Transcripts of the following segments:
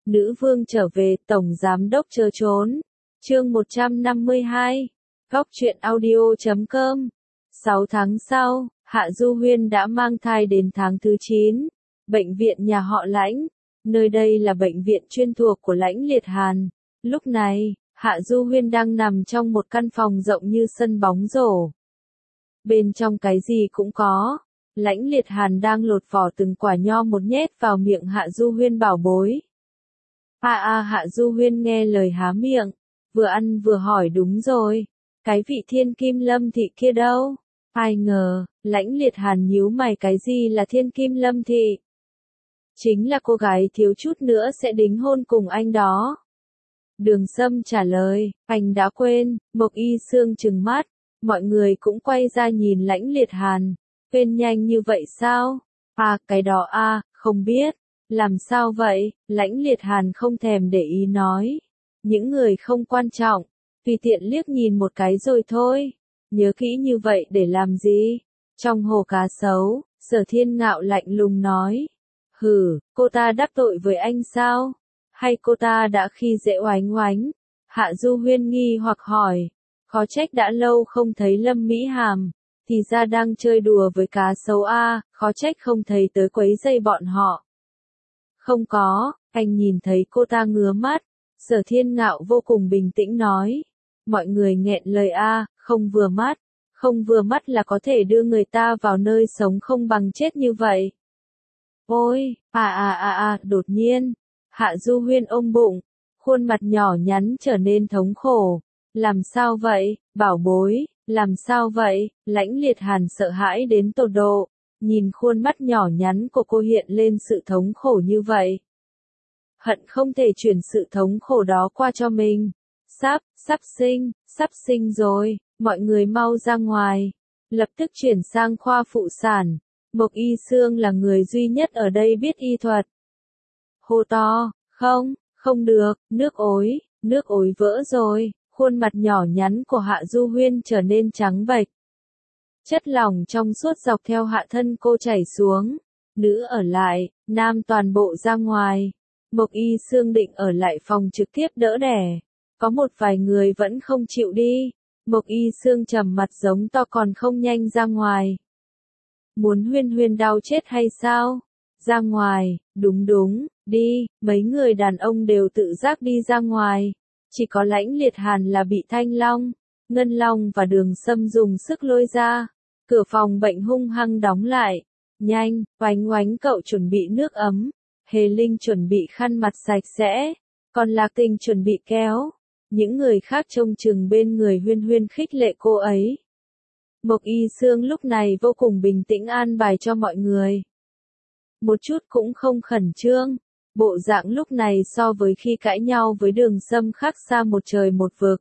nữ vương trở về, tổng giám đốc chờ trốn. Chương 152. Góc truyện audio.com. 6 tháng sau, Hạ Du Huyên đã mang thai đến tháng thứ 9. Bệnh viện nhà họ Lãnh. Nơi đây là bệnh viện chuyên thuộc của Lãnh Liệt Hàn. Lúc này, Hạ Du Huyên đang nằm trong một căn phòng rộng như sân bóng rổ. Bên trong cái gì cũng có. Lãnh Liệt Hàn đang lột vỏ từng quả nho một nhét vào miệng Hạ Du Huyên bảo bối. Hạ Du Huyên nghe lời há miệng, vừa ăn vừa hỏi đúng rồi, cái vị Thiên Kim Lâm Thị kia đâu? Ai ngờ, Lãnh Liệt Hàn nhíu mày, cái gì là Thiên Kim Lâm Thị? Chính là cô gái thiếu chút nữa sẽ đính hôn cùng anh đó. Đường Sâm trả lời, anh đã quên. Mộc Y Sương trừng mắt, mọi người cũng quay ra nhìn Lãnh Liệt Hàn. Quên nhanh như vậy sao? Cái đó không biết. Làm sao vậy? Lãnh Liệt Hàn không thèm để ý nói. Những người không quan trọng, tùy tiện liếc nhìn một cái rồi thôi. Nhớ kỹ như vậy để làm gì? Trong hồ cá sấu, Sở Thiên Ngạo lạnh lùng nói. Cô ta đắc tội với anh sao? Hay cô ta đã khi dễ Oánh Oánh? Hạ Du Huyên nghi hoặc hỏi. Khó trách đã lâu không thấy Lâm Mỹ Hàm. Thì ra đang chơi đùa với cá sấu khó trách không thấy tới quấy rầy bọn họ. Không có, anh nhìn thấy cô ta ngứa mắt. Sở Thiên Ngạo vô cùng bình tĩnh nói. Mọi người nghẹn lời không vừa mắt. Không vừa mắt là có thể đưa người ta vào nơi sống không bằng chết như vậy. Ôi, đột nhiên, Hạ Du Huyên ôm bụng, khuôn mặt nhỏ nhắn trở nên thống khổ. Làm sao vậy, bảo bối, làm sao vậy? Lãnh Liệt Hàn sợ hãi đến tột độ, nhìn khuôn mắt nhỏ nhắn của cô hiện lên sự thống khổ như vậy. Hận không thể chuyển sự thống khổ đó qua cho mình. Sắp sinh rồi, mọi người mau ra ngoài. Lập tức chuyển sang khoa phụ sản. Mộc Y Sương là người duy nhất ở đây biết y thuật. Hô to, không được, nước ối vỡ rồi. Khuôn mặt nhỏ nhắn của Hạ Du Huyên trở nên trắng bệch. Chất lỏng trong suốt dọc theo hạ thân cô chảy xuống. Nữ ở lại, nam toàn bộ ra ngoài. Mộc Y Sương định ở lại phòng trực tiếp đỡ đẻ. Có một vài người vẫn không chịu đi. Mộc Y Sương trầm mặt giống to còn không nhanh ra ngoài. Muốn Huyên Huyên đau chết hay sao? Ra ngoài, đúng, đi. Mấy người đàn ông đều tự giác đi ra ngoài. Chỉ có Lãnh Liệt Hàn là bị Thanh Long, Ngân Long và Đường Sâm dùng sức lôi ra. Cửa phòng bệnh hung hăng đóng lại. Nhanh, Oánh Oánh cậu chuẩn bị nước ấm. Hề Linh chuẩn bị khăn mặt sạch sẽ. Còn Lạc Tình chuẩn bị kéo. Những người khác trông chừng bên người Huyên Huyên khích lệ cô ấy. Mộc Y Sương lúc này vô cùng bình tĩnh an bài cho mọi người. Một chút cũng không khẩn trương. Bộ dạng lúc này so với khi cãi nhau với Đường Sâm khác xa một trời một vực.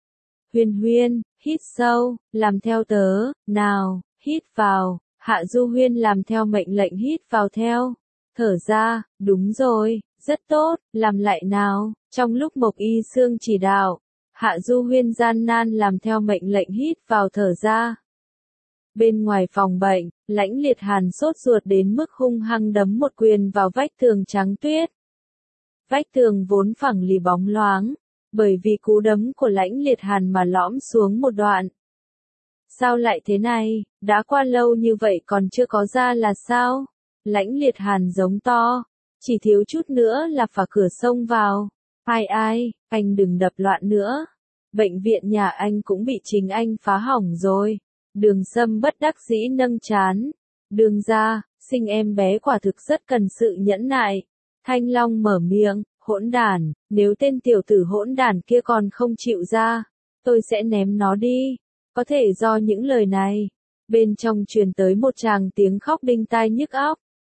Huyên, hít sâu, làm theo tớ, nào, hít vào. Hạ Du Huyên làm theo mệnh lệnh hít vào theo. Thở ra, đúng rồi, rất tốt, làm lại nào. Trong lúc Mộc Y Sương chỉ đạo, Hạ Du Huyên gian nan làm theo mệnh lệnh hít vào thở ra. Bên ngoài phòng bệnh, Lãnh Liệt Hàn sốt ruột đến mức hung hăng đấm một quyền vào vách tường trắng tuyết. Vách tường vốn phẳng lì bóng loáng, bởi vì cú đấm của Lãnh Liệt Hàn mà lõm xuống một đoạn. Sao lại thế này, đã qua lâu như vậy còn chưa có ra là sao? Lãnh Liệt Hàn giống to, chỉ thiếu chút nữa là phá cửa xông vào. Anh đừng đập loạn nữa. Bệnh viện nhà anh cũng bị chính anh phá hỏng rồi. Đường Sâm bất đắc dĩ nâng trán. Đường ra, sinh em bé quả thực rất cần sự nhẫn nại. Thanh Long mở miệng, hỗn đản, nếu tên tiểu tử hỗn đản kia còn không chịu ra, tôi sẽ ném nó đi. Có thể do những lời này, bên trong truyền tới một tràng tiếng khóc đinh tai nhức óc.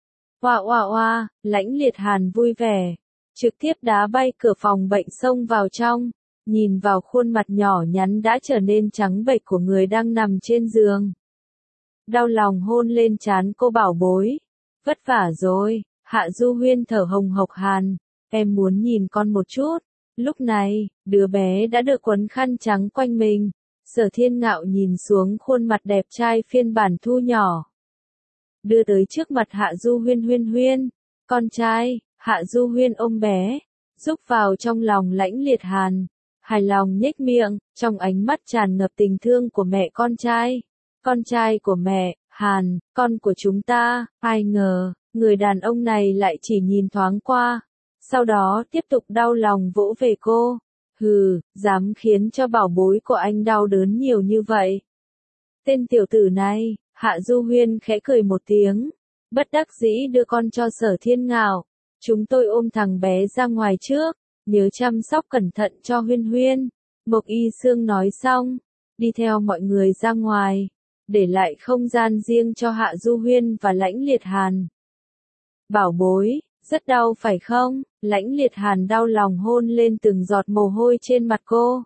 Oa, Lãnh Liệt Hàn vui vẻ, trực tiếp đá bay cửa phòng bệnh xông vào trong, nhìn vào khuôn mặt nhỏ nhắn đã trở nên trắng bệch của người đang nằm trên giường. Đau lòng hôn lên trán cô bảo bối. Vất vả rồi. Hạ Du Huyên thở hồng hộc hàn. Em muốn nhìn con một chút. Lúc này, đứa bé đã được quấn khăn trắng quanh mình. Sở Thiên Ngạo nhìn xuống khuôn mặt đẹp trai phiên bản thu nhỏ. Đưa tới trước mặt Hạ Du Huyên. Con trai. Hạ Du Huyên ôm bé. rúc vào trong lòng Lãnh Liệt Hàn, hài lòng nhếch miệng, trong ánh mắt tràn ngập tình thương của mẹ con trai của mẹ, Hàn, con của chúng ta. Ai ngờ, người đàn ông này lại chỉ nhìn thoáng qua, sau đó tiếp tục đau lòng vỗ về cô. Hừ, dám khiến cho bảo bối của anh đau đớn nhiều như vậy. Tên tiểu tử này, Hạ Du Huyên khẽ cười một tiếng, bất đắc dĩ đưa con cho Sở Thiên Ngạo. Chúng tôi ôm thằng bé ra ngoài trước, nhớ chăm sóc cẩn thận cho Huyên Huyên. Mộc Y Sương nói xong, đi theo mọi người ra ngoài, để lại không gian riêng cho Hạ Du Huyên và Lãnh Liệt Hàn. Bảo bối, rất đau phải không? Lãnh Liệt Hàn đau lòng hôn lên từng giọt mồ hôi trên mặt cô.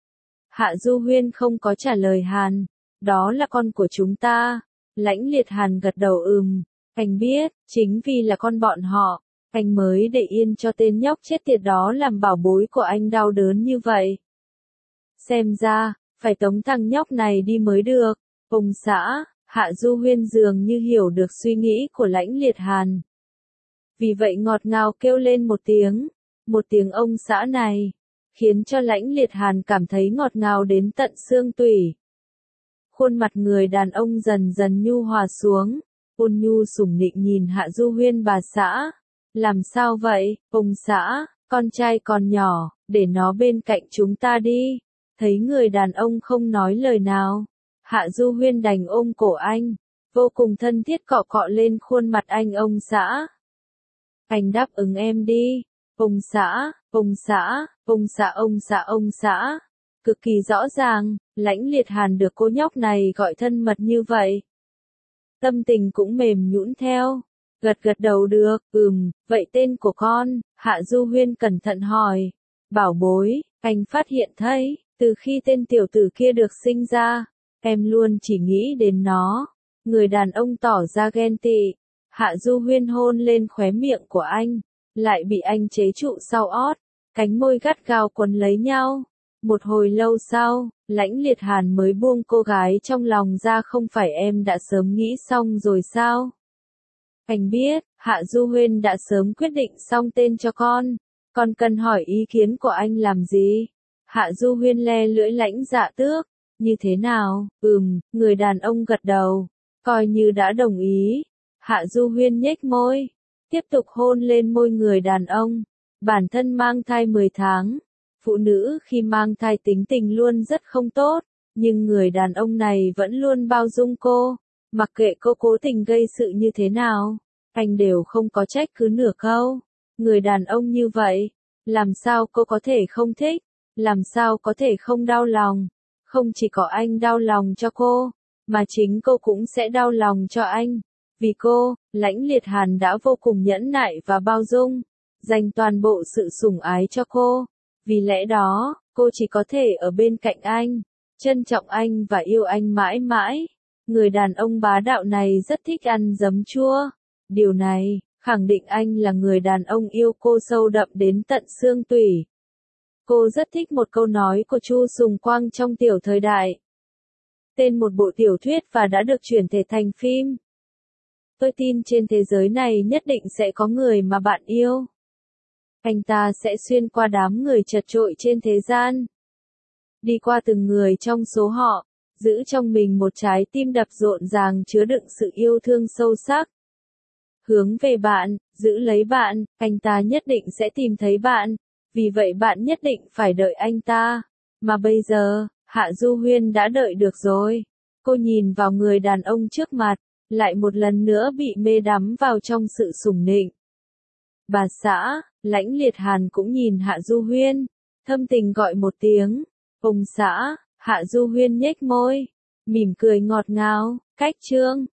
Hạ Du Huyên không có trả lời Hàn, đó là con của chúng ta. Lãnh Liệt Hàn gật đầu anh biết, chính vì là con bọn họ, anh mới để yên cho tên nhóc chết tiệt đó làm bảo bối của anh đau đớn như vậy. Xem ra, phải tống thằng nhóc này đi mới được. Ông xã, Hạ Du Huyên dường như hiểu được suy nghĩ của Lãnh Liệt Hàn. Vì vậy ngọt ngào kêu lên một tiếng ông xã này, khiến cho Lãnh Liệt Hàn cảm thấy ngọt ngào đến tận xương tủy. Khuôn mặt người đàn ông dần dần nhu hòa xuống, ôn nhu sủng nịnh nhìn Hạ Du Huyên bà xã. Làm sao vậy, ông xã, con trai còn nhỏ, để nó bên cạnh chúng ta đi. Thấy người đàn ông không nói lời nào, Hạ Du Huyên đành ôm cổ anh, vô cùng thân thiết cọ cọ lên khuôn mặt anh. Ông xã, anh đáp ứng em đi. Ông xã, ông xã, ông xã, ông xã, ông xã. Cực kỳ rõ ràng, Lãnh Liệt Hàn được cô nhóc này gọi thân mật như vậy. Tâm tình cũng mềm nhũn theo, gật gật đầu được, vậy tên của con, Hạ Du Huyên cẩn thận hỏi. Bảo bối, anh phát hiện thấy, từ khi tên tiểu tử kia được sinh ra, em luôn chỉ nghĩ đến nó. Người đàn ông tỏ ra ghen tị. Hạ Du Huyên hôn lên khóe miệng của anh, lại bị anh chế trụ sau ót, cánh môi gắt gao quấn lấy nhau. Một hồi lâu sau, Lãnh Liệt Hàn mới buông cô gái trong lòng ra. Không phải em đã sớm nghĩ xong rồi sao? Anh biết, Hạ Du Huyên đã sớm quyết định xong tên cho con cần hỏi ý kiến của anh làm gì? Hạ Du Huyên le lưỡi Lãnh Dạ Tước, như thế nào? Người đàn ông gật đầu, coi như đã đồng ý. Hạ Du Huyên nhếch môi, tiếp tục hôn lên môi người đàn ông. Bản thân mang thai 10 tháng, phụ nữ khi mang thai tính tình luôn rất không tốt, nhưng người đàn ông này vẫn luôn bao dung cô, mặc kệ cô cố tình gây sự như thế nào, anh đều không có trách cứ nửa câu. Người đàn ông như vậy, làm sao cô có thể không thích, làm sao có thể không đau lòng. Không chỉ có anh đau lòng cho cô, mà chính cô cũng sẽ đau lòng cho anh. Vì cô, Lãnh Liệt Hàn đã vô cùng nhẫn nại và bao dung, dành toàn bộ sự sủng ái cho cô. Vì lẽ đó, cô chỉ có thể ở bên cạnh anh, trân trọng anh và yêu anh mãi mãi. Người đàn ông bá đạo này rất thích ăn giấm chua. Điều này, khẳng định anh là người đàn ông yêu cô sâu đậm đến tận xương tủy. Cô rất thích một câu nói của Chu Sùng Quang trong Tiểu Thời Đại. Tên một bộ tiểu thuyết và đã được chuyển thể thành phim. Tôi tin trên thế giới này nhất định sẽ có người mà bạn yêu. Anh ta sẽ xuyên qua đám người chật chội trên thế gian, đi qua từng người trong số họ, giữ trong mình một trái tim đập rộn ràng chứa đựng sự yêu thương sâu sắc. Hướng về bạn, giữ lấy bạn, anh ta nhất định sẽ tìm thấy bạn, vì vậy bạn nhất định phải đợi anh ta. Mà bây giờ, Hạ Du Huyên đã đợi được rồi. Cô nhìn vào người đàn ông trước mặt, lại một lần nữa bị mê đắm vào trong sự sủng nịnh. Bà xã, Lãnh Liệt Hàn cũng nhìn Hạ Du Huyên, thâm tình gọi một tiếng. Ông xã, Hạ Du Huyên nhếch môi, mỉm cười ngọt ngào. Cách chương